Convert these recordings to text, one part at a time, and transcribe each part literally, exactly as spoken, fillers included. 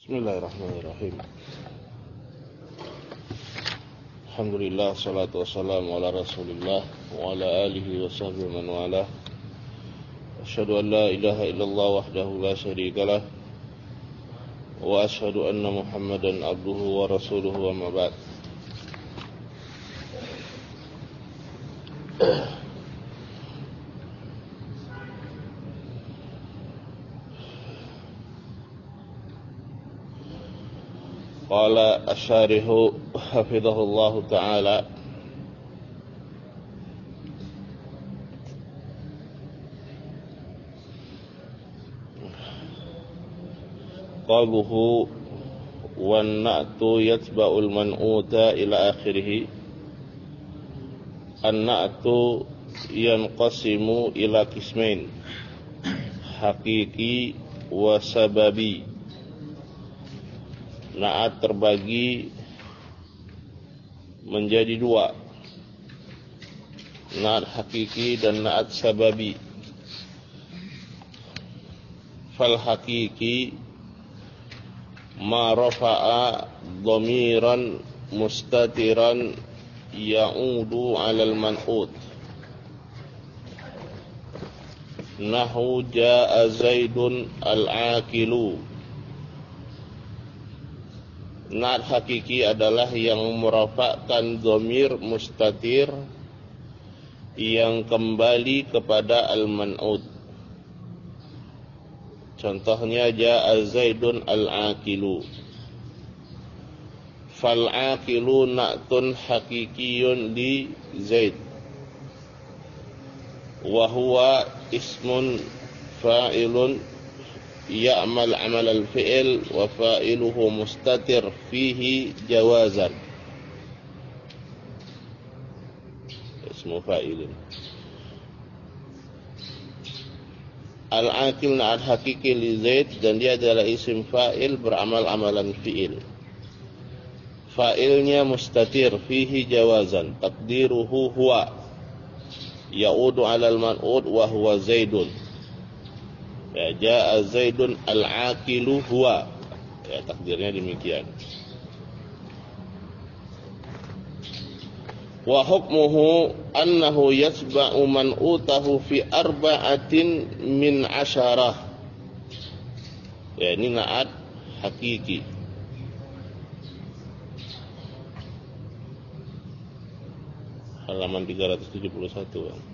Bismillahirrahmanirrahim. Alhamdulillah, salatu wassalamu ala Rasulillah wa ala alihi wa sahbihi man walah. Asyhadu an la ilaha illallah wahdahu la syarikalah wa asyhadu anna Muhammadan abduhu wa rasuluhu wa ma ba'd. Qala asyarihu hafizahullahu ta'ala, qaluhu wan na'tu yatba'ul man'uta ila akhirih. An-na'tu yanqasimu ila qismain, haqiqi wa sababi. Na'at terbagi menjadi dua, na'at hakiki dan na'at sababi. Fal hakiki ma rafa'a dhamiran mustatiran ya'udu 'alal man'ut, nahu ja'a Zaidun al-aqilu. Na'at hakiki adalah yang merafakkan dhamir mustatir yang kembali kepada al-man'ud. Contohnya ja'a Zaidun al-aqilu. Fal-aqilu na'tun hakikiyun li Zaid, wa huwa ismun fa'ilun ya'mal amal al-fi'il wa fa'iluhu mustatir fihi jawazan. Ismu fa'ilin. Al-aqil na'at hakiki li Zaid, dan dia adalah isim fa'il beramal amalan fi'il. Fa'ilnya mustatir fihi jawazan, takdiruhu huwa, ya'udu 'alal man'ud wa huwa Zaidun. Ya, ja'a Zaidun al-aqilu huwa. Ya, takdirnya demikian. Wa hukmuhu annahu yasba'u man'utahu fi arba'atin min asyarah. Ya, ini na'at hakiki. Halaman tiga ratus tujuh puluh satu. Bang.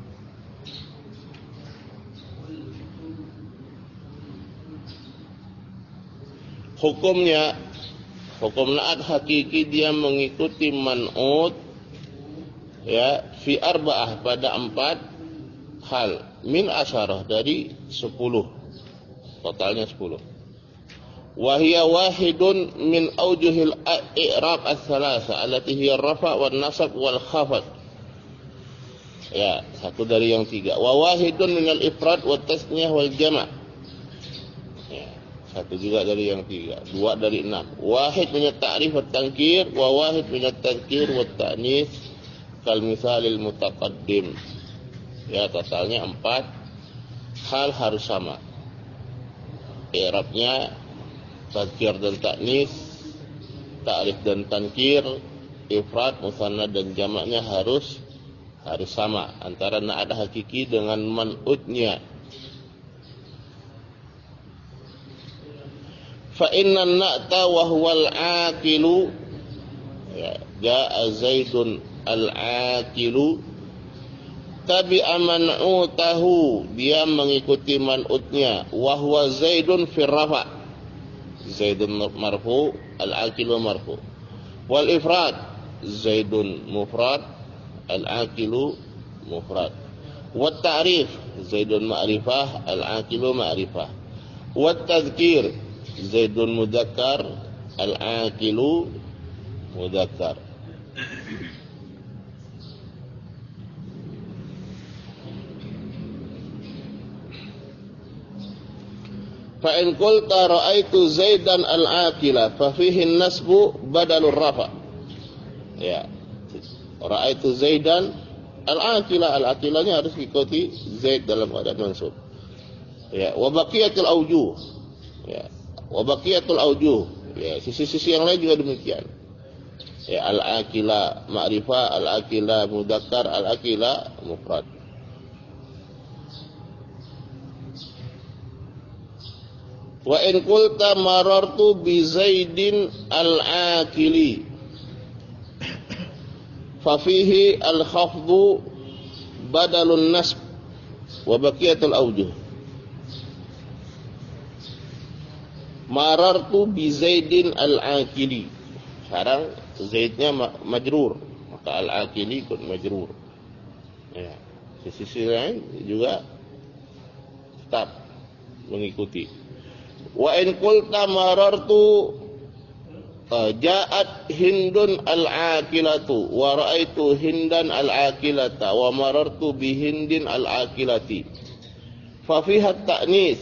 Hukumnya, hukum na'at hakiki dia mengikuti man'ut, ya, fi arba'ah pada empat hal, min asyarah dari sepuluh, totalnya sepuluh. Wahia wahidun min aujuhil i'rab ats-tsalasa allati hiya rafa' wan nasab wal khafad. Ya, satu dari yang tiga. Wa wahidun minal ifrad wat tasniyah wal jama'. Satu juga dari yang tiga. Dua dari enam. Wahid minat ta'rif wa tankir, wa wahid minat tadkir wa ta'nis, kal misalil mutaqaddim. Ya, totalnya empat hal harus sama. I'rabnya tadkir dan ta'nis, ta'rif dan tankir, ifrad, musanna dan jamaknya harus harus sama antara na'at hakiki dengan man'utnya. Fa inna na'ta wa huwal aqilu, ya, ja'a Zaidun al-aqilu, tabi'a man'utahu, dia mengikuti man'utnya, wa huwa Zaidun fir rafa', Zaidun marfu, al-aqilu marfu. Wal ifrad, Zaidun mufrad, al-aqilu mufrad. Wat ta'rif, Zaidun ma'rifah, al-aqilu ma'rifah. Wat tadhkir, Zaidun mudzakkar, al-aqilu mudzakkar. Fa in qulta ra'aitu Zaidan al-aqila fa fihi an-nasbu badalur rafa. Ya. Ra'aitu Zaidan al-aqila, al-aqilanya harus ikuti Zaid dalam keadaan mansub. Ya, wa baqiyatul aujuh. Ya. Wa baqiyatul aujuh, Ya, sisi-sisi yang lain juga demikian. Ya, al-akila ma'rifah, al-akila mudzakkar, al-akila mufrad. Wa in qulta marartu bi Zaidin al-akili fa fihi al-khafdu badalun nasb wa baqiyatul awjuh. Marartu bi Zaidin al-akili. Sekarang Zaidnya majrur, maka al-akili ikut majrur. Ya, sisi lain juga tetap mengikuti. Wa in qulta marartu ja'at Hindun al-akilatu wa ra'aitu Hindan al-akilata wa marartu bi Hindin al-akilati fa fiha at-ta'nis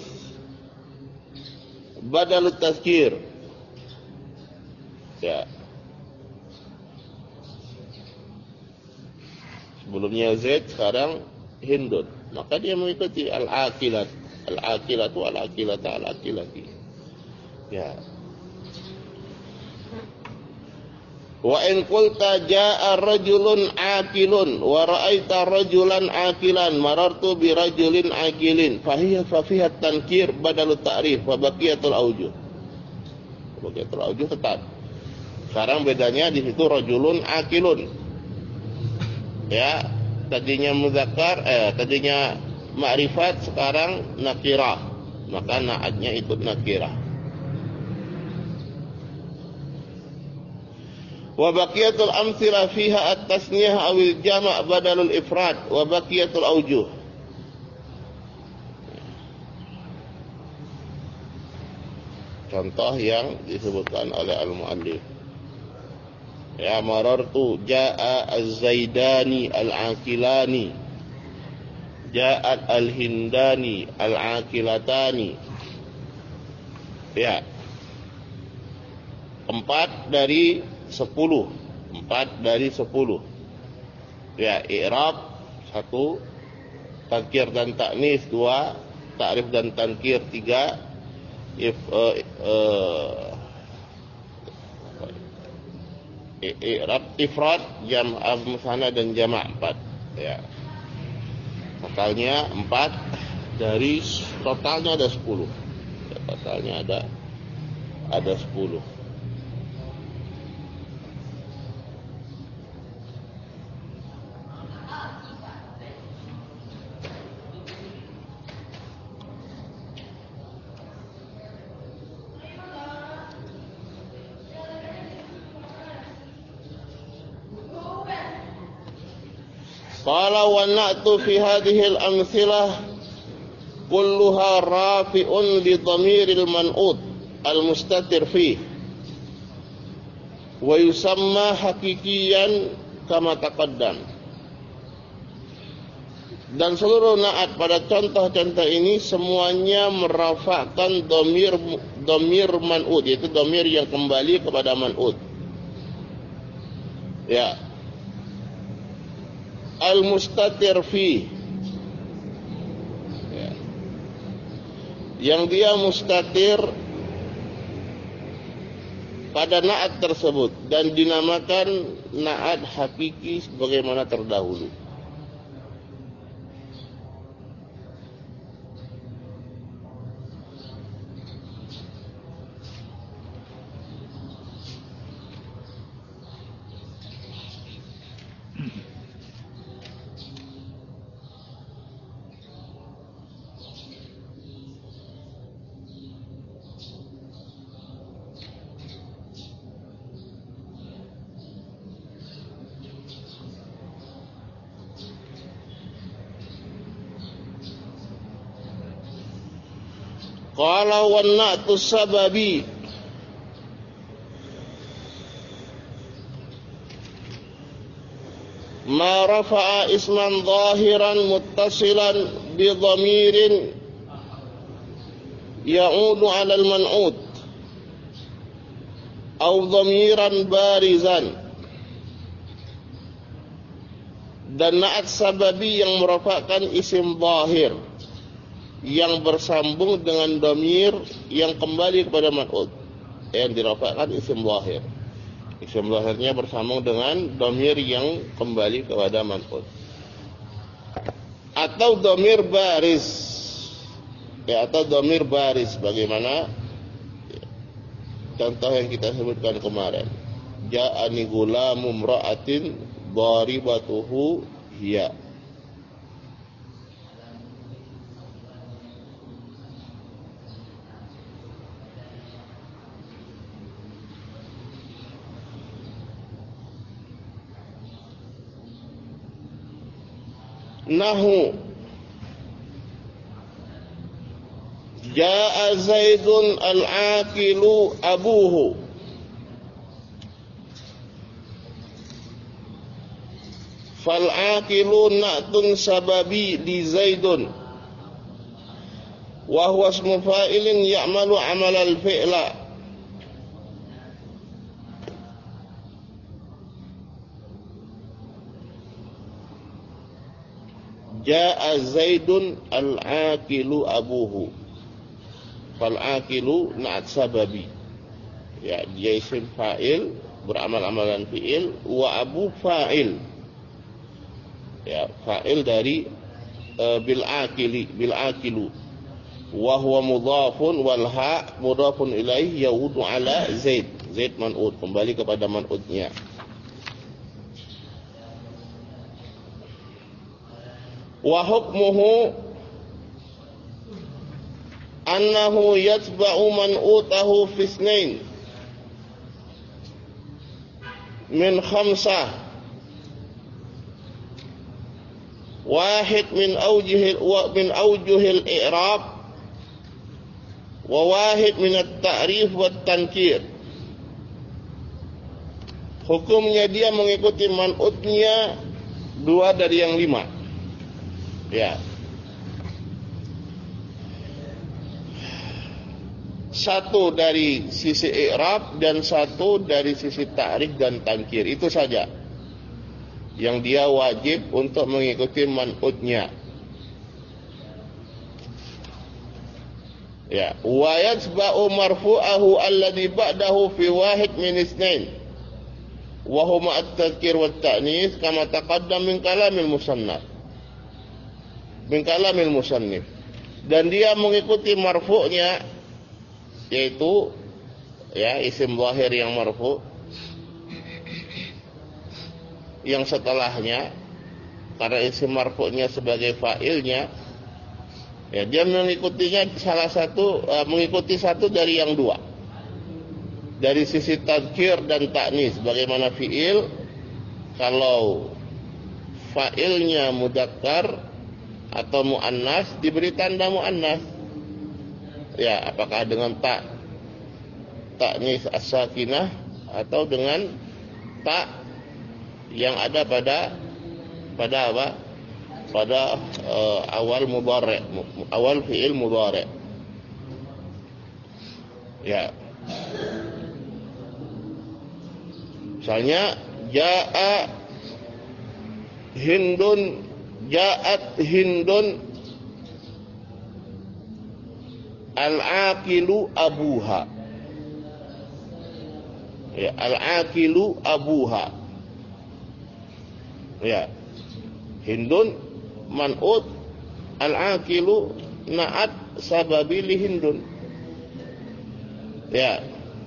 badal tazkir. Ya, sebelumnya Zaid, sekarang Hindun, maka dia mengikuti al-akilat, al-akilatu, al-akilata, al-akilati. Ya. Wa in qulta jaa rajulun akilun wa ra'aita rajulan akilan marartu bi rajulin akilin fa hiya fa fiha tankir badalu ta'rif wa baqiyatul awjuh. Baqiyatul awjuh tetap. Sekarang bedanya di situ rajulun akilun. Ya, tadinya muzakkar, eh tadinya ma'rifat, sekarang nakirah. Maka naatnya ikut nakirah. Wa baqiyatul amthila fiha at-tasniyah awil jama' badalul ifrad wa baqiyatul awjuh. Contoh yang disebutkan oleh al-muallif. Ya, marartu jaa az-zaidani al-akilani ja'at al-hindani al-akilatani. Ya, empat dari sepuluh, empat dari sepuluh. Ya, i'rab satu, tankir dan taknis dua, ta'rif dan tankir tiga, if uh, uh, i'rab ifrad, jam' al-musanna dan jama' empat. Ya, totalnya empat dari totalnya ada sepuluh. Ya, totalnya ada ada sepuluh. Qala wa na'tu fi hadhihi al-amthilah kulluha rafi'un li dhamiril man'ut al-mustatir fih wa yusamma hakikiyan kama taqaddam. Dan seluruh na'at pada contoh-contoh ini semuanya merafa'kan dhamir dhamir man'ut, yaitu dhamir yang kembali kepada man'ut. Ya, al-mustatir fi, ya, yang dia mustatir pada na'at tersebut dan dinamakan na'at hakiki sebagaimana terdahulu. Qala wa na'tu sababi ma rafa'a isman zahiran muttasilan bi dhamirin ya'udu 'ala al-man'ut aw dhamiran barizan. Dan na'at sababi yang merafa'kan isim zahir yang bersambung dengan dhamir yang kembali kepada man'ut, yang dirafa'kan isim zahir. Isim zahirnya bersambung dengan dhamir yang kembali kepada man'ut. Atau dhamir baris. Ya, atau dhamir baris bagaimana contoh yang kita sebutkan kemarin. Ja'ani gulamu imra'atin daribatuhu hiya. Nahu Ja'a Zaidun al-aqilu abuhu. Fal-aqilu na'tun sababi li Zaidun wa huwa ismu fa'ilin ya'malu 'amal al-fi'la. Ja'a Zaidun al-aqilu abuhu. Fal-aqilu na'at sababi. Ya, dia isim fa'il, beramal-amalan fi'il, wa abu fa'il. Ya, fa'il dari uh, bil aqili, bil aqilu. Wa huwa mudhafun wal ha' mudhafun ilaihi yaudu ala Zaid. Zaid man'ud, kembali kepada man'udnya. Wa hukmuhu annahu yatba'u man'utahu fi itsnain min khamsah wahid min awjihil wa min awjuhil i'rab wa wahid min at-ta'rif wa at-tankir. Hukumnya dia mengikuti man'utnya dua dari yang lima. Ya. Satu dari sisi i'rab dan satu dari sisi ta'rif dan tankir. Itu saja yang dia wajib untuk mengikuti man'utnya. Ya, wa yatba'u marfu'ahu alladhi ba'dahu fi wahid min itsnain wa huma at-tadhkir wa at-ta'nis kama taqaddam min kalamil musannaf. Min kalamil musannif. Dan dia mengikuti marfu'nya, yaitu ya isim zahir yang marfu, yang setelahnya karena isim marfu'nya sebagai fa'ilnya, ya dia mengikutinya salah satu uh, mengikuti satu dari yang dua, dari sisi tadhkir dan ta'nis. Bagaimana fi'il, kalau fa'ilnya mudzakkar atau muannas diberi tanda muannas, ya apakah dengan ta ta'nis as-sakinah atau dengan ta yang ada pada pada apa pada uh, awal mudhari', awal fi'il mudhari'. Ya, misalnya ja'a hindun, ja'at hindun al-aqilu abuha. Ya, al-aqilu abuha. Ya, hindun man'ud, al-aqilu na'at sababi li hindun. Ya.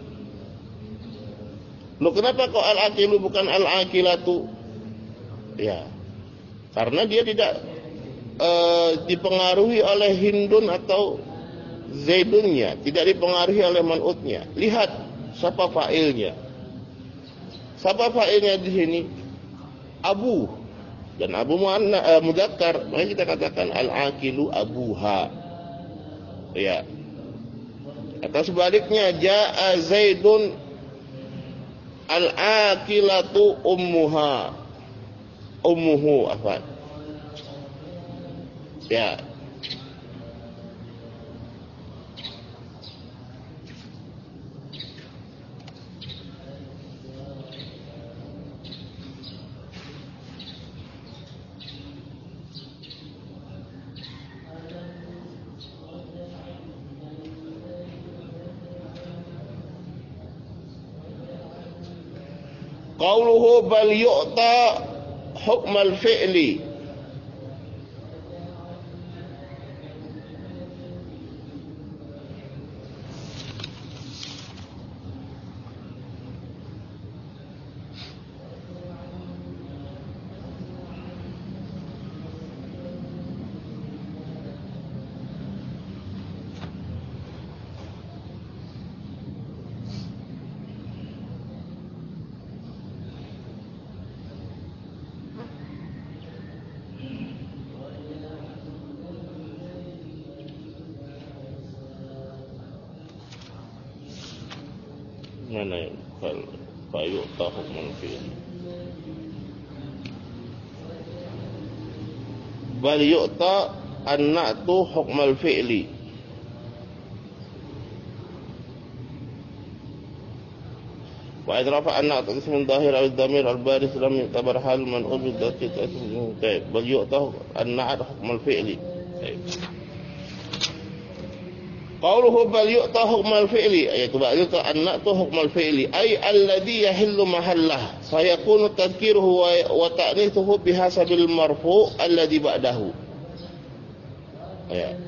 Loh, kenapa kok al-aqilu bukan al-aqilatu? Ya, karena dia tidak uh, dipengaruhi oleh hindun atau zaidunnya, tidak dipengaruhi oleh man'utnya. Lihat siapa fa'ilnya. Siapa fa'ilnya di sini? Abu. Dan abu muannas uh, mudzakkar, maka kita katakan al-aqilu abuha. Ya. Atau sebaliknya, ja'a Zaidun al-aqilatu ummuha. Ummuhu afan. Ya. Qauluhu bal yu'ta hukmal fi'li. Mana yang fal fayu'ta hukmal fi'li? Bal yu'ta an-na'tu hukmal fi'li. Wa idrafa an-na'tu ismun dhahir al-dhamir al-baris lam yu'tabar hal man'ud bid-daqiq ismun tayyib. Bal yu'ta an-na'tu hukmal fi'li. Qauluhu bal yu'ta hukmal fi'li, yaitu bal yu'ta an-na'tu hukmal fi'li, ay alladhi yahillu mahallah, fayakunu tadhkiruhu wa ta'nithuhu bihasabil marfu' alladhi ba'dahu. Ya.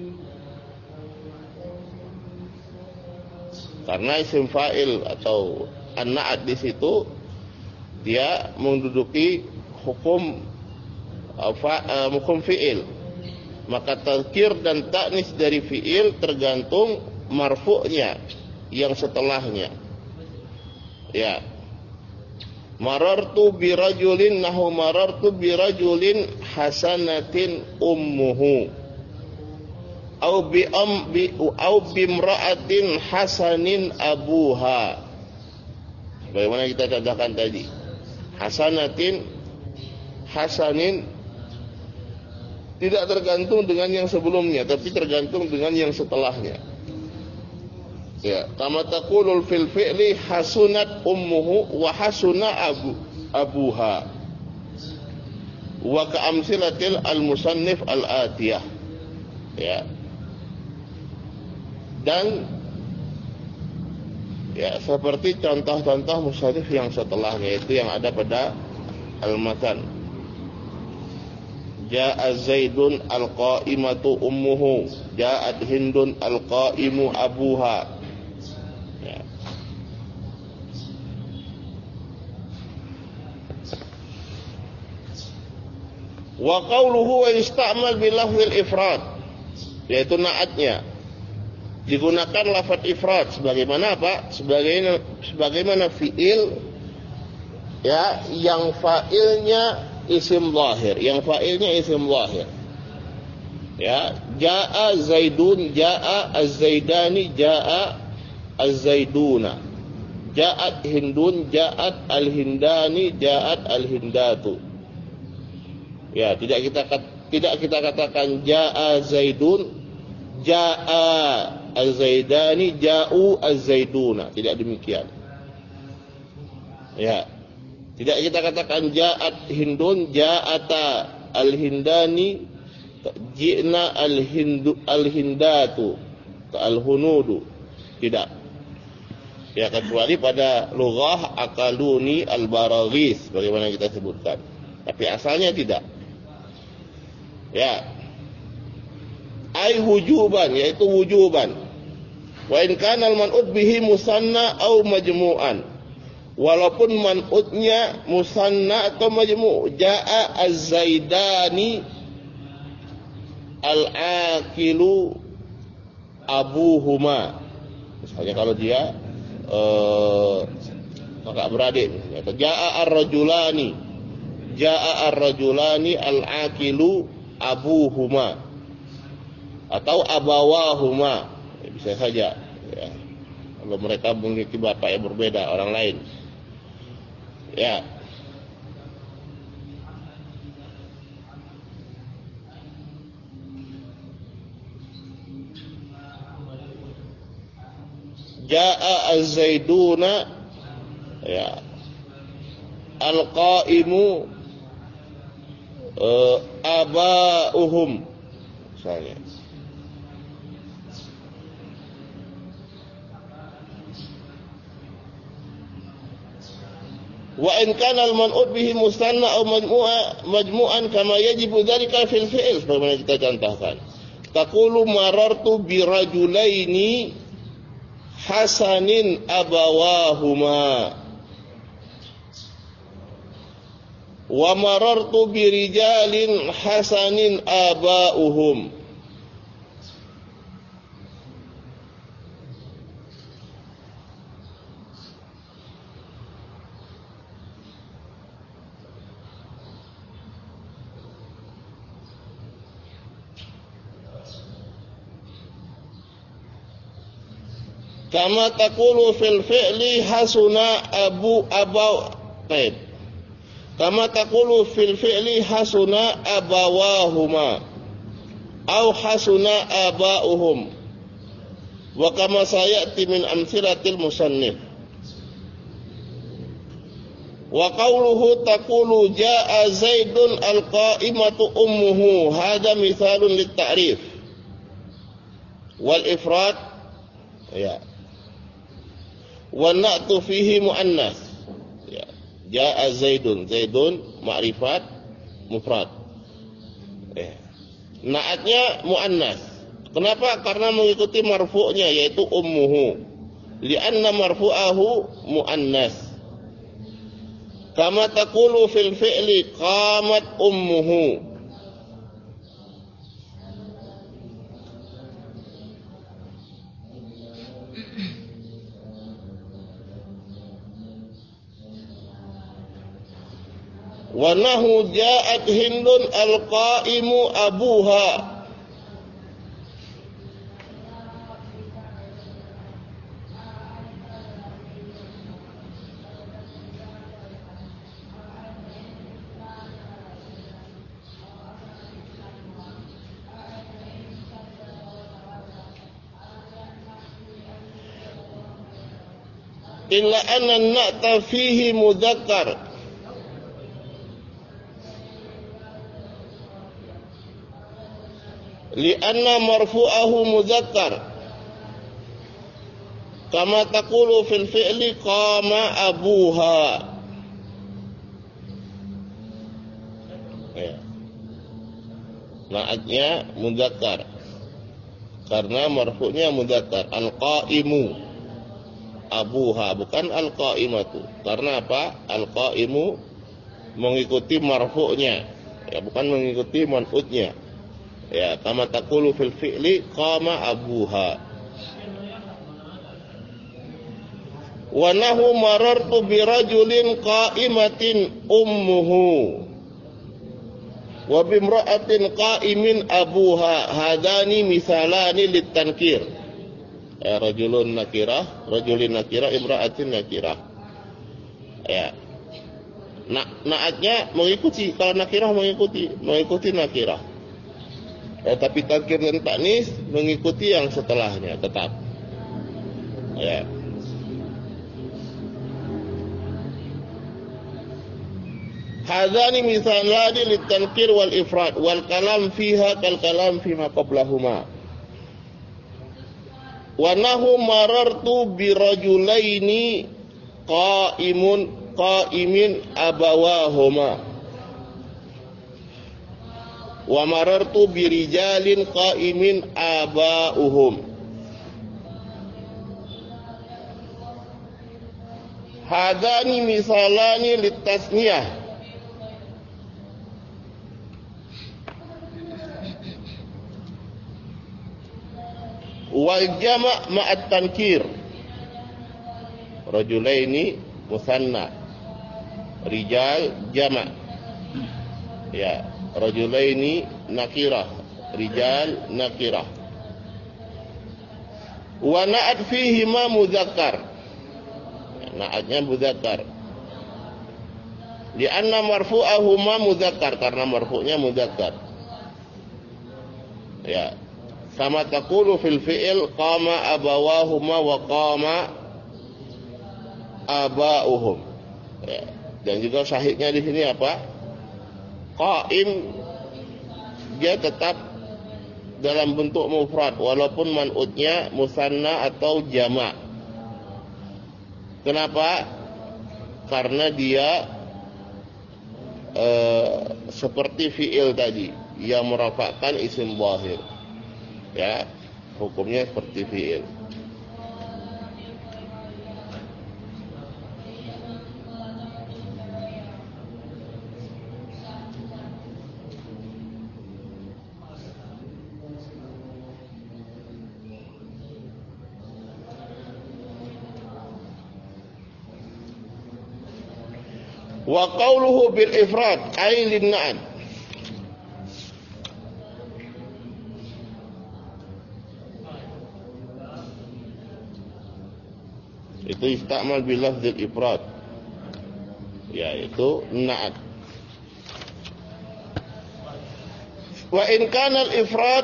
Karena isim fa'il atau an-na'at di situ dia menduduki hukum uh, hukum fi'il. Maka tadhkir dan ta'nis dari fi'il tergantung marfu'nya yang setelahnya. Ya. Marartu birajulin nahu marartu birajulin hasanatin ummuhu. Au bi am bi au bimra'atin hasanin abuha. Bagaimana kita katakan tadi? Hasanatin hasanin tidak tergantung dengan yang sebelumnya, tapi tergantung dengan yang setelahnya. Ya, kama taqulul fil fi'li hasunat ummuhu wa hasuna abu abuha. Wa ka'amsilatil al-musannif al-atiyah. Ya. Dan ya, seperti contoh-contoh musannif yang setelahnya, itu yang ada pada al-matan. Ja'a Zaidun al-qa'imatu ummuhu, ja'at Hindun al-qa'imu abuha. Ya. Wa qawluhu wa yusta'mal bil lafzil ifrad, yaitu na'atnya digunakan lafaz ifrad sebagaimana apa? Sebagaimana sebagaimana fi'il ya yang fa'ilnya isim zahir, yang fa'ilnya isim zahir. Ya, jaa Zaidun, jaa Az-Zaidani, jaa Az-Zaiduna. Jaat Hindun, jaat Al-Hindani, jaat Al-Hindatu. Ya, tidak kita tidak kita katakan jaa Zaidun, jaa Az-Zaidani, ja'u Az-Zaiduna. Tidak demikian. Ya. Tidak kita katakan ja'at Hindun, ja'ata Al-Hindani, ji'na Al-Hindu Al-Hindatu, Al-Hunudu. Tidak. Ya, kecuali pada lughah akaluni al-baraghis bagaimana kita sebutkan. Tapi asalnya tidak. Ya. Ai wujuban, yaitu wujuban. Wa in kana al-man'ud bihi musanna au majmu'an. Walaupun man'utnya musanna atau majmu'. Ja'a Az-Zaidani al-aqilu abuhuma. Misalnya kalau dia uh, kakak beradik. Ja'a ar-rajulani. Ja'a ar-rajulani al-aqilu abuhuma. Atau abawahuma. Ya, bisa saja. Ya. Kalau mereka memiliki bapak yang berbeda, orang lain. Ya. Ja'a Az-Zaiduna ya al-qa'imu uh, aba'uhum misalnya. Wa in kana al-man'ut bihi musanna aw majmu'a majmu'an kama yajibu dzalika fil fi'il, sebagaimana kita contohkan. Taqulu marartu bi rajulaini hasanin abawahuma wa marartu bi rijalin hasanin aba'uhum. Kama taqulu fil fi'li hasuna abu abaw taib. Kama taqulu fil fi'li hasuna abawahuma aw hasuna aba'uhum. Wa kama sayati min amsilatil musannif. Wa qawluhu taqulu jaa Zaidun al-qa'imatu ummuhu, hada mithalun lit ta'rif wal ifrad ya. Wa na'tu fihi muannas ya. Jaa Zaidun, Zaidun ma'rifat mufrad ya. Na'atnya muannas. Kenapa? Karena mengikuti marfu'nya yaitu ummuhu, li'anna marfu'ahu muannas. Kama taqulu fil fi'li qamat ummuhu. Wa nahu ja'at Hindun al-qa'imu abuha. Illa anna an-na'ta fihi mudzakkar. Lianna marfu'ahu mudzakkar. Kama taqulu fil fi'li qama abuha. Ya. Naatnya mudzakkar. Karena marfu'nya mudzakkar. Al-qa'imu abuha, bukan al-qa'imatu. Karena apa? Al-qa'imu mengikuti marfu'nya, ya, bukan mengikuti man'utnya. Ya, kama taqulu fil fi'li qama abuha. Wa nahu marartu bi rajulin qa'imatin ummuhu wa bi imra'atin qa'imin abuha, hadani misalani litankir. Ya, rajulun nakirah, rajulin nakirah, imra'atin nakirah. Ya. Na, naatnya mengikuti, kalau nakirah mengikuti, mengikuti nakirah. Ya, tapi tankir dan taknis mengikuti yang setelahnya tetap. Ya. Hadzani misalani litankir wal ifrad wal kalam fiha kal kalam fima qablahuma. Wa nahu marartu bi rajulaini qa'imun qa'imin abawahuma. Wa marartu bi rijalin qa'imin aba'uhum. Hadani misalani litasniyah. Wal jama' ma'at tankir. Rajulaini musanna, rijal jama'. Ya. Rajulaini nakirah, rijal nakirah. Wa na'at fihi ma mudzakkar. Na'atnya mudzakkar. Lianna marfu'ahu ma mudzakkar, karena marfu'nya mudzakkar. Ya. Sama taqulu fil fi'il qama abawahuma wa qama aba'uhum. Ya. Dan juga sahihnya di sini apa? Qa'im dia tetap dalam bentuk mufrad walaupun man'utnya musanna atau jama'. Kenapa? karena dia uh, seperti fi'il tadi yang merafakkan isim zahir. Ya, hukumnya seperti fi'il. Wa qawluhu bil ifrad ay lin na'at. Itu istamal bil lafzil ifrad, yaitu na'at. Wa in kana al ifrad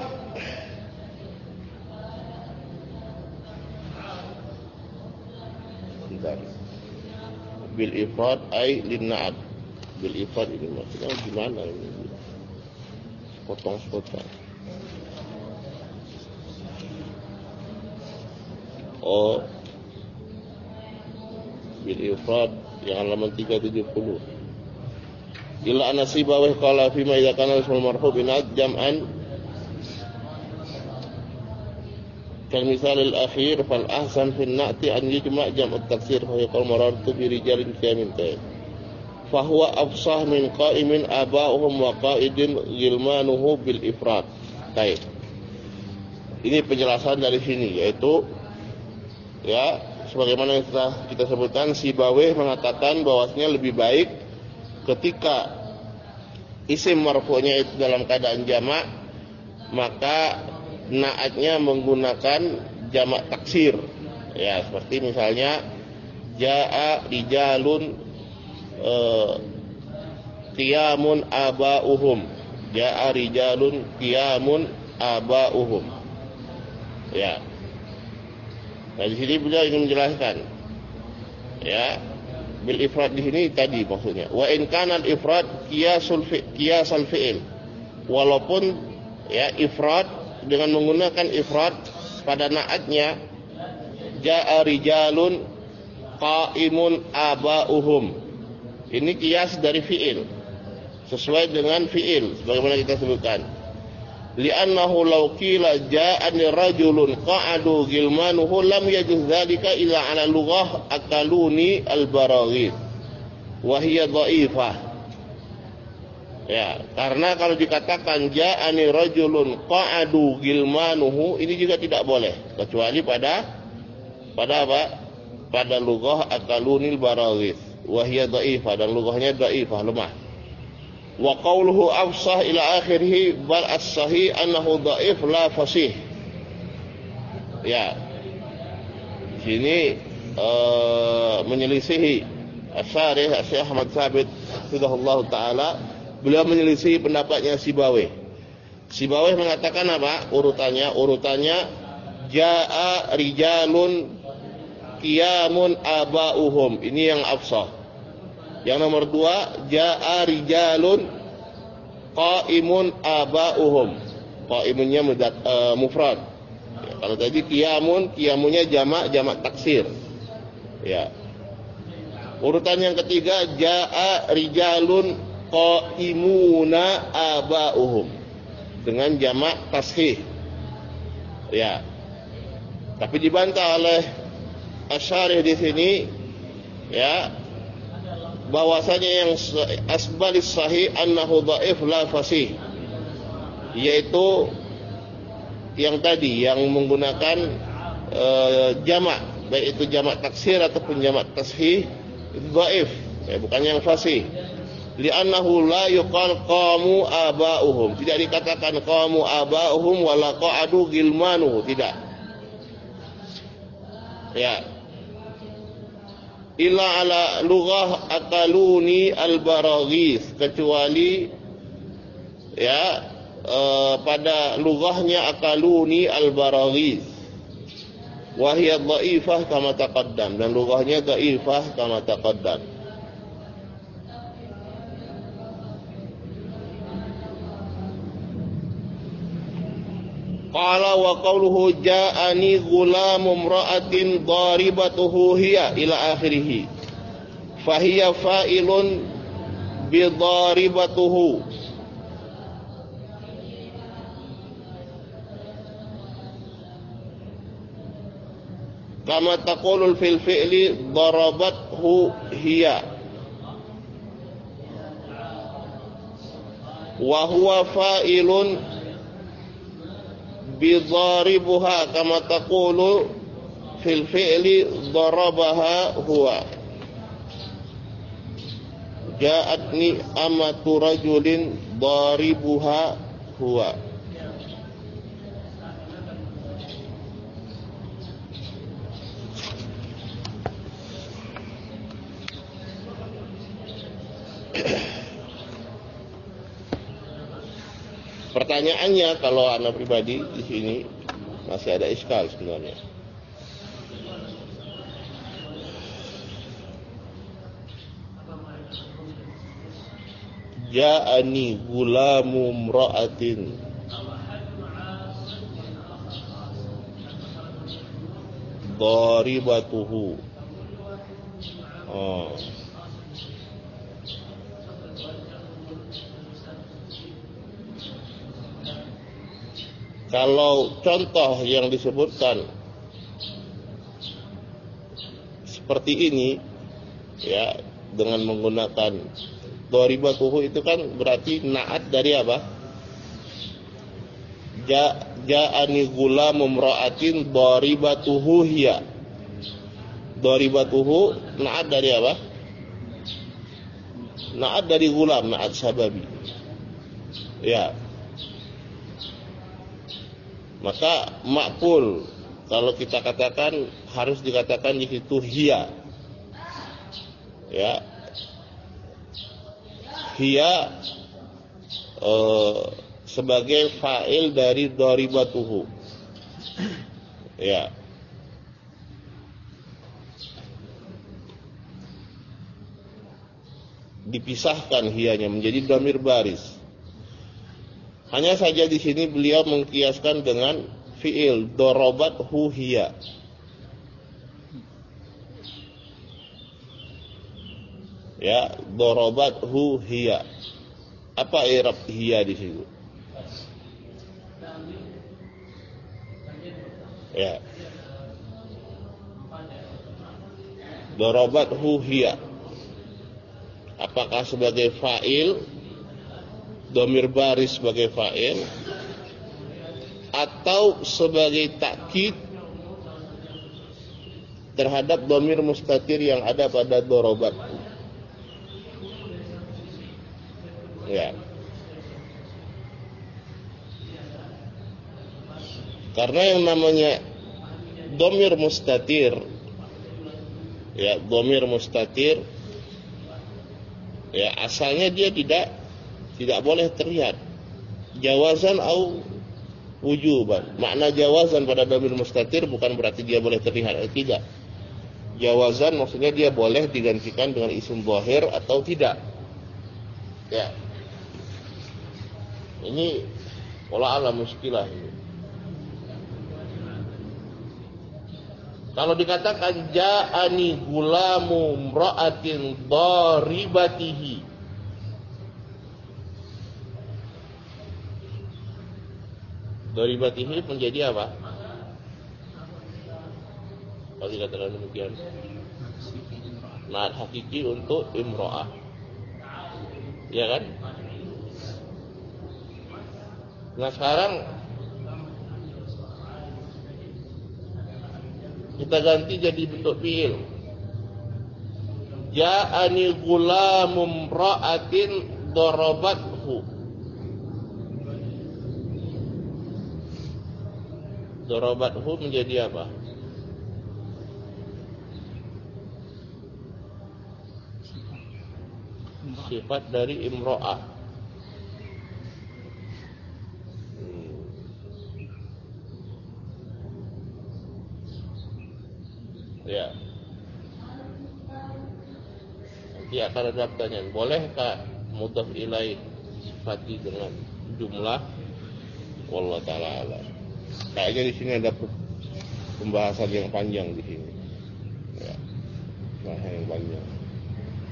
bil ifrad ay lin na'at. Bil ifrad ini maksudnya gimana ini? Potong-potong. Oh, bil ifrad yang halaman tiga ratus tujuh puluh. Illa anasiba wa qala fi ma idza kana ismul marfu binat jam'an kal misal al akhir fal ahsan fi an-na'ti an yujma' jam' at-taksir fa yaqul marartu bi rijalin kamin tay fa huwa afsah min qa'imin aba'uhum wa qa'idin ghilmanuhu bil ifrad. Baik, ini penjelasan dari sini, yaitu ya sebagaimana yang telah kita sebutkan, Sibawayh mengatakan bahwasanya lebih baik ketika isim marfu'nya itu dalam keadaan jamak, maka naatnya menggunakan jamak taksir. Ya, seperti misalnya jaa rijalun eh, qiyamun aba'uhum. Jaa rijalun qiyamun aba'uhum. Ya. Nah, di sini beliau ingin menjelaskan, ya, bil ifrad di sini tadi maksudnya. Wa in kana al ifrad qiyasul fi qiyasal fi'il. Walaupun ya ifrad dengan menggunakan ifrad pada naatnya jaa rijalun qaimun aba'uhum. Ini qiyas dari fi'il, sesuai dengan fi'il sebagaimana kita sebutkan. Li'annahu law qila ja'ani rajulun qa'adu gilmanuhu lam yajuz dzalika illa 'ala lughah akaluni al-baraghith wa hiya dha'ifah. Ya, karena kalau dikatakan ja'ani rajulun qa'adu gilmanuhu, ini juga tidak boleh kecuali pada pada apa? Pada lughah akaluni al-baraghith wa hiya dha'ifah, dan lughahnya dha'ifah, lemah. Wa qawluhu afsah ila akhirih bal as-sahih annahu dhaif la fasih. Ya, sini uh, menyelisihi Asy-Syarih Syekh Ahmad Tsabit hafizahullah taala, beliau menyelisihi pendapatnya Sibawayh. Sibawayh mengatakan apa? Urutannya, urutannya jaa rijalun qiyamun aba'uhum. Ini yang afsah. Yang nomor dua, jaa rijalun qaimun aba'uhum. Qaimunnya mudat, uh, mufrad. Ya, kalau tadi qiyamun, qiyamunnya jamak, jamak taksir. Ya. Urutan yang ketiga, jaa rijalun qaimuna aba'uhum, dengan jamak tashih. Ya. Tapi dibantah oleh Asy-Syarih di sini, ya, bahwasanya yang asbalis sahih annahu dhaif la fasih, yaitu yang tadi yang menggunakan e, jamak, baik itu jamak taksir ataupun jamak tashih, itu dhaif, ya, bukan yang fasih. Li'annahu la yuqal qamu aba'uhum, tidak dikatakan qamu aba'uhum wala qa'adu gilmanuhu, tidak. Ya. Illa ala lughah akaluni al-baraghith, kecuali ya e, pada lughahnya akaluni al-baraghith wa hiya dhaifah kama taqaddam, dan lughahnya dhaifah kama taqaddam. Qala wa qawluhu ja'ani ghulamu imra'atin daribatuhu hiya ila akhirih fahiya fa'ilun bidaribatuhu. Kama taqulul fil fi'li darabathu hiya wa huwa fa'ilun bidaribuha kama taqulu fil fi'li darabaha huwa. Ja'atni amatu rajulin daribuha huwa. Pertanyaannya, kalau anak pribadi di sini masih ada iskal sebenarnya. Ja'ani gulamu mra'atin daribatuhu. Oh. Kalau contoh yang disebutkan seperti ini, ya, dengan menggunakan daribatuhu itu kan berarti naat dari apa? Ja, ja'ani gulamu mra'atin daribatuhu hiya. Daribatuhu naat dari apa? Naat dari gulam, naat sababi. Ya. Maka makpul kalau kita katakan harus dikatakan di situ hiya. Ya. Hiya eh, sebagai fa'il dari daribatuhu. Ya. Dipisahkan hiyanya menjadi dhamir baris. Hanya saja di sini beliau mengkiaskan dengan fiil darabathu hiya. Ya, darabathu hiya. Apa i'rab hiya di situ? Ya. Darabathu hiya. Apakah sebagai fa'il, dhamir baris sebagai fa'il, atau sebagai takkid terhadap dhamir mustatir yang ada pada darabat? Ya. Karena yang namanya dhamir mustatir, ya, dhamir mustatir, ya, asalnya dia tidak tidak boleh terlihat. Jawazan au wujuban. Makna jawazan pada dhamir mustatir bukan berarti dia boleh terlihat, tidak. Jawazan maksudnya dia boleh digantikan dengan isim zahir atau tidak. Ya. Ini pola alam muskilah ini. Kalau dikatakan ja'ani gulamu mra'atin daribatihi, daribatihi menjadi apa? Kalau dikatakan demikian, naat hakiki untuk imro'ah, ya kan? Nah sekarang kita ganti jadi bentuk fiil. Ja'ani gulamu mra'atin darabathu. Darabathu menjadi apa? Sifat dari imro'ah. Ya. Nanti akan ada pertanyaan, bolehkah mudhaf ilaih sifati dengan jumlah? Wallahu taala alam. Kayaknya di sini ada pembahasan yang panjang di sini. Ya. Pembahasan yang panjang.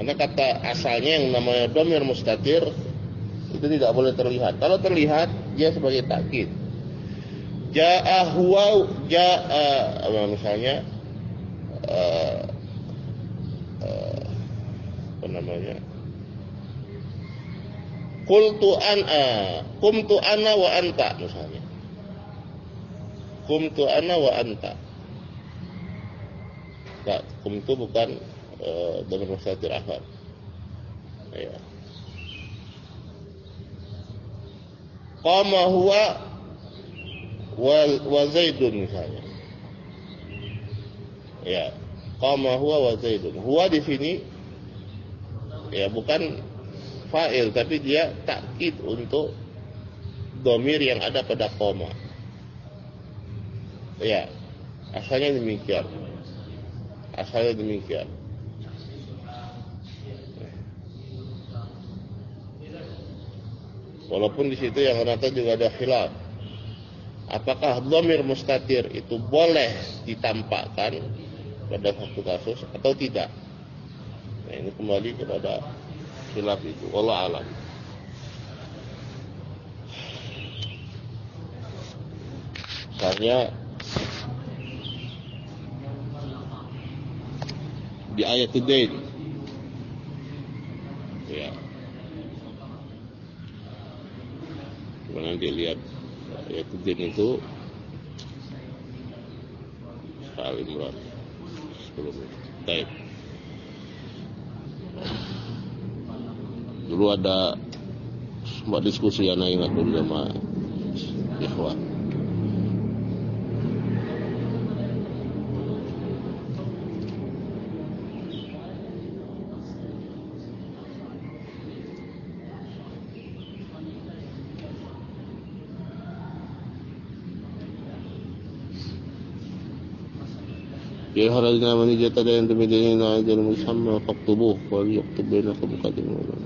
Karena kata asalnya yang namanya dhamir mustatir itu tidak boleh terlihat. Kalau terlihat dia sebagai takkid. Jaa huwa jaa misalnya uh, uh, apa namanya? Qultu ana, qumtu ana wa anta misalnya. Qumtu ana wa anta. Tak, qumtu bukan uh, dhamir mustatir akhar. Ya. Qama huwa wa, wa Zaidun misalnya. Ya, qama huwa wa Zaidun. Huwa di sini ya bukan fa'il tapi dia takkid untuk dhamir yang ada pada koma. Ya, asalnya demikian. Asalnya demikian. Walaupun di situ yang ternyata juga ada khilaf. Apakah dhamir mustatir itu boleh ditampakkan pada satu kasus atau tidak? Nah, ini kembali kepada khilaf itu. Wallahu a'lam. Misalnya di ayat Dain, ya, mana dilihat ayat Dain itu Al-Imran sebelumnya. Baik. Dulu ada sempat diskusi yang ingat dulu sama ikhwan. Ya harajna man jata da yantu bidina ajal musamma faqtubuh wa yaktub bainakum qadimul ulama.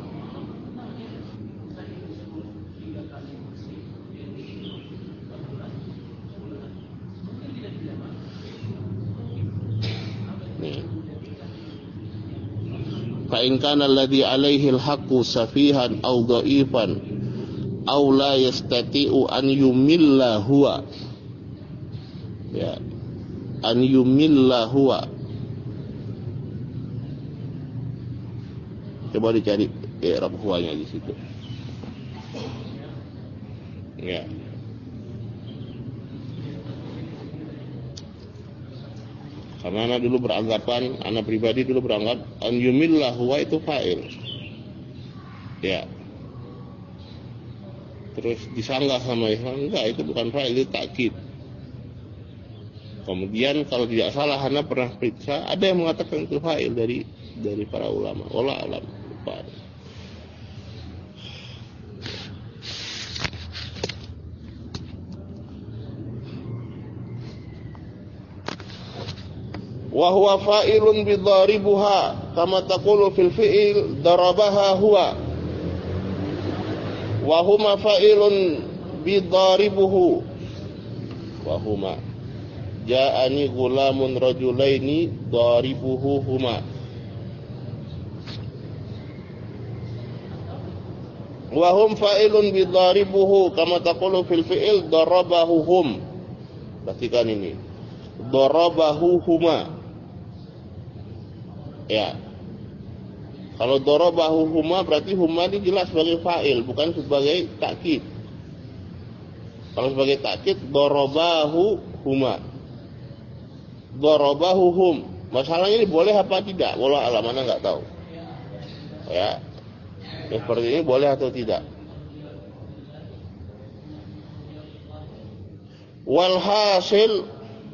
Fa in kana alladhi alayhi al-haqqu safihan aw dha'ifan aw la yastati'u an yumilla huwa, ya, an yumilla huwa. Coba dicari i'rab huwanya di situ. Ya. Karena anak dulu beranggapan, anak pribadi dulu beranggap an yumilla huwa itu fa'il. Ya. Terus disanggah sama Islam, enggak, itu bukan fa'il, itu takkid. Kemudian kalau tidak salah, Hana pernah periksa, ada yang mengatakan itu fa'il dari dari para ulama. Wallahu a'lam. Wa huwa fa'ilun bidharibuha kama taqulu fil fi'il darabaha huwa. Wa huma fa'ilun bidharibuhu. Wa huma ja'ani gulamun rajulaini daribuhu huma. Wa hum fa'ilun bidharibuhu kama taqulu fil fi'il darabahu hum. Perhatikan ini. Darabahu huma. Ya. Kalau darabahu huma berarti huma ini jelas sebagai fa'il, bukan sebagai takkid. Kalau sebagai takkid darabahu huma. Darabahu hum. Masalahnya ini boleh apa tidak? Wallahu a'lam, mana enggak tahu. Ya. Ya, seperti ini boleh atau tidak? Walhasil,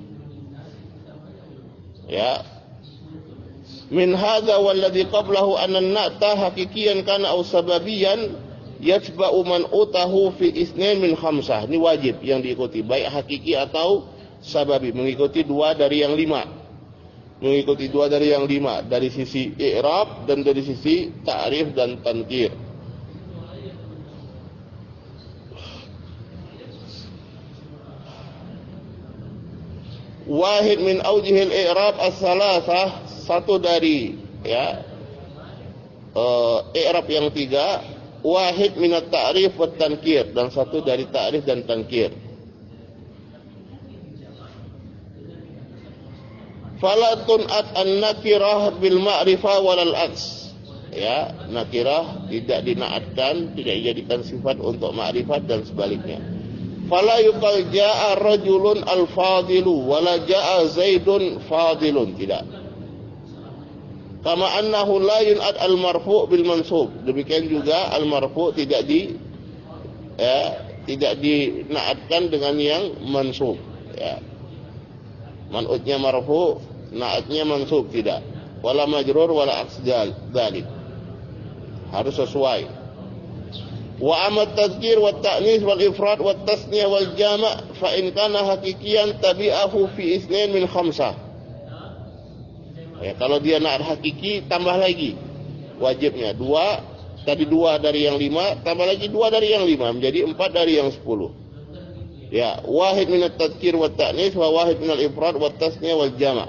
ya, min hadza walladhi qablahu anna an-na'ta hakikiyan kana aw sababiyan yatba'u man utahu fi isnain min khamsah. Ini wajib yang diikuti, baik hakiki atau sababi, mengikuti dua dari yang lima. Mengikuti dua dari yang lima, dari sisi i'rab dan dari sisi ta'rif dan tankir. Wahid min aujihil i'rab as-salasah, satu dari, ya, uh, i'rab yang tiga, wahid minat ta'rif wa tankir, dan satu dari ta'rif dan tankir. Fala tun'at an-nakirah bil ma'rifah walal aks. Ya, nakirah tidak dinaatkan, tidak dijadikan sifat untuk ma'rifat dan sebaliknya. Fala yuqal jaa rajulun al-fadilu wala jaa zaidun fadilun, tidak. Kama annahu la yun'at al-marfu' bil mansub. Demikian juga al-marfu' tidak di ya, tidak dinaatkan dengan yang mansub, ya. Man'utnya marfu', naatnya mansub, tidak. Wala majrur wala aks dzalik. Harus sesuai. Wa amat tadzkir wa ta'nis wal ifrad wa tasniyah wal jama' fa in kana hakikiyan tabi'ahu fi isnain min khamsah. Ya, kalau dia naat hakiki tambah lagi wajibnya dua, tadi dua dari yang lima, tambah lagi dua dari yang lima, menjadi empat dari yang sepuluh. Ya, wahid minat tadzkir wa ta'nis wa wahid minal ifrad wa tasniyah wal jama'.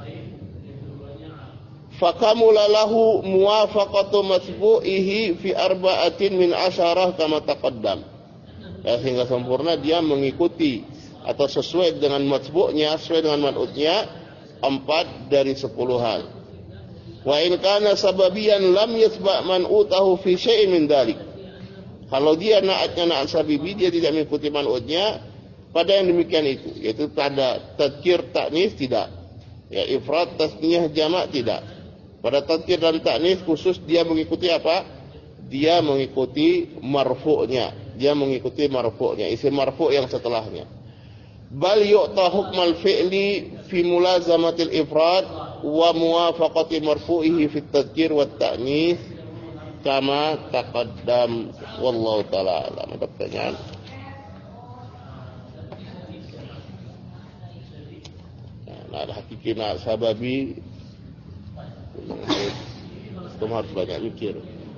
Fakamula lahu muwafaqatu matbu'ihi fi arba'atin min asyarah kama taqaddam. Ya, sehingga sempurna dia mengikuti atau sesuai dengan matbu'nya, sesuai dengan man'utnya, empat dari sepuluh hal. Wa in kana sababiyan lam yasba' man'utahu fi syai'in min dalik. Kalau dia naatnya naat sabibi, dia tidak mengikuti man'utnya pada yang demikian itu, yaitu pada tadzkir ta'nis tidak, ya ifrad tasniyah jama' tidak. Pada tadzkir dan ta'nis khusus dia mengikuti apa? Dia mengikuti marfu'nya, dia mengikuti marfu'nya, isim marfu' yang setelahnya. Bal yu'ta hukmal fi'li fi mulazamatil ifrad wa muwafaqati marfu'ihi fi tadzkir wa ta'nis kama taqaddam. Wallahu ta'ala alam. Ada pertanyaan? Nah, ada hakiki na sababi, itu harus banyak mikir.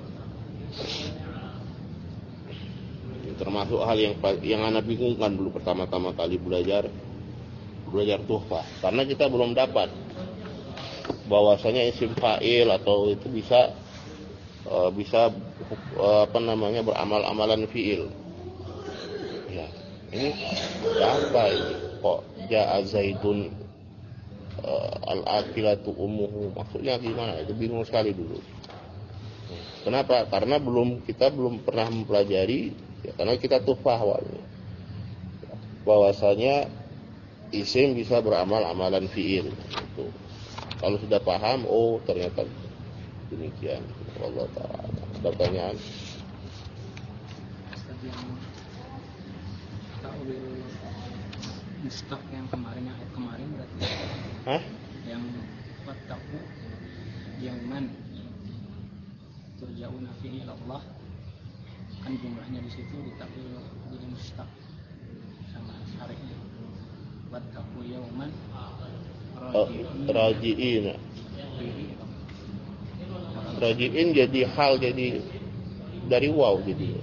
Termasuk hal yang yang anak bingungkan dulu pertama-tama kali belajar belajar tuhfah, karena kita belum dapat bahwasanya isim fa'il atau itu bisa uh, bisa uh, apa namanya beramal-amalan fi'il. Ya, ini apa ini? Kok ja'a Zaidun uh, al-akilatu ummuhu, maksudnya gimana? Itu bingung sekali dulu. Kenapa? Karena belum kita belum pernah mempelajari, ya, karena kita tuhfah awalnya bahwasanya isim bisa beramal amalan fi'il. Itu. Kalau sudah paham, oh ternyata demikian. Allah Ta'ala. Ada pertanyaan? Mustaq yang kemarin, ayat kemarin berarti. Hah? Yang wattaqu yauman turja'una fihi ila Allah, kan jumlahnya di situ ditakwil jadi mustaq sama syarihnya. Wattaqu yauman raji'ina. Raji'in jadi hal, jadi dari waw jadi.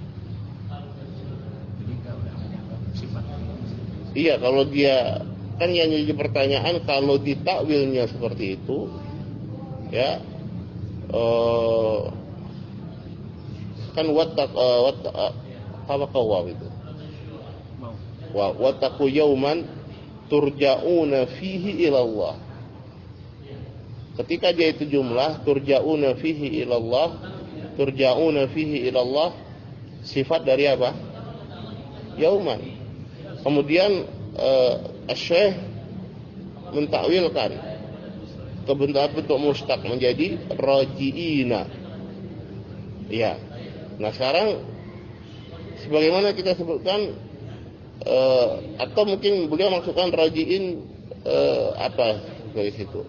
Iya, kalau dia kan yang jadi pertanyaan, kalau ditakwilnya seperti itu, ya, uh, kan wattaq uh, wattaq uh, apa waw itu? Wa wattaqu yauman turja'una fihi ila Allah. Ketika dia itu jumlah turja'una fihi ila Allah, turja'una fihi ila Allah, sifat dari apa? Yauman. Kemudian uh, Asy-Syaikh mentakwilkan ke bentuk mustaq menjadi raji'ina. Ya. Nah, sekarang sebagaimana kita sebutkan, uh, atau mungkin beliau maksudkan raji'in uh, apa dari situ?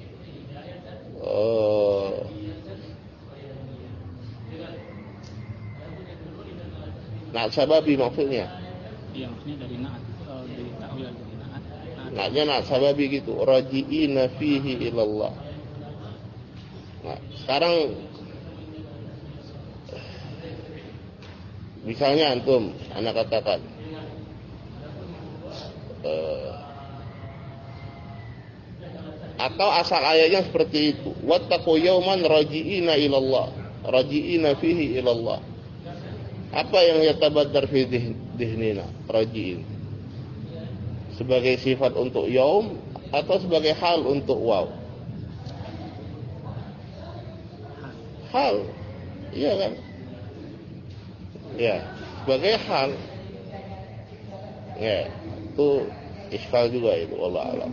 Uh, nah, sababi maksudnya. Iya, maksudnya dari naat, uh, dari ta'wil dari naat. Naatnya naat sababi gitu. Raji'ina fihi ilallah. Nah, sekarang misalnya antum, anak katakan uh, atau asal ayatnya seperti itu, wattaqu yauman raji'ina ilallah. raji'ina fihi ila Allah. Apa yang yatabaddar fi dihnina raji'in? Sebagai sifat untuk yaum atau sebagai hal untuk waw? Hal. Iya kan? Ya, sebagai hal. Ya, itu iskal juga itu, wallahu a'lam.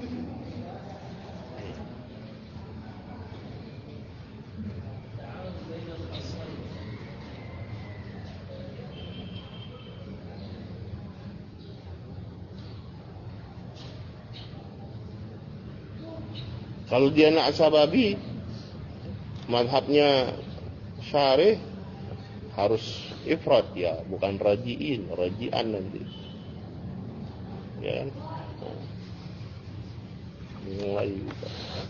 Kalau dia nak sababi, madhabnya syarih harus ifrad ya, bukan raji'in, raji'an nanti. Ya kan? Mulai juga.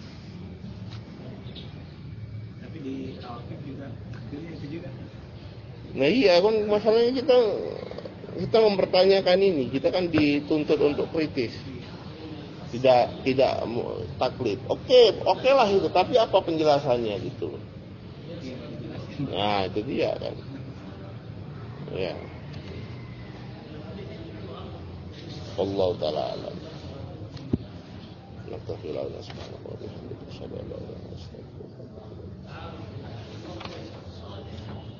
Tapi di Al-Fiqh juga itu juga. Nah iya kan, masalahnya kita kita mempertanyakan ini, kita kan dituntut untuk kritis. Tidak tidak taklid. Oke, oke lah itu, tapi apa penjelasannya gitu. Nah, itu dia kan. Ya. Allah taala alam. Naktafilah subhanahu wa ta'ala.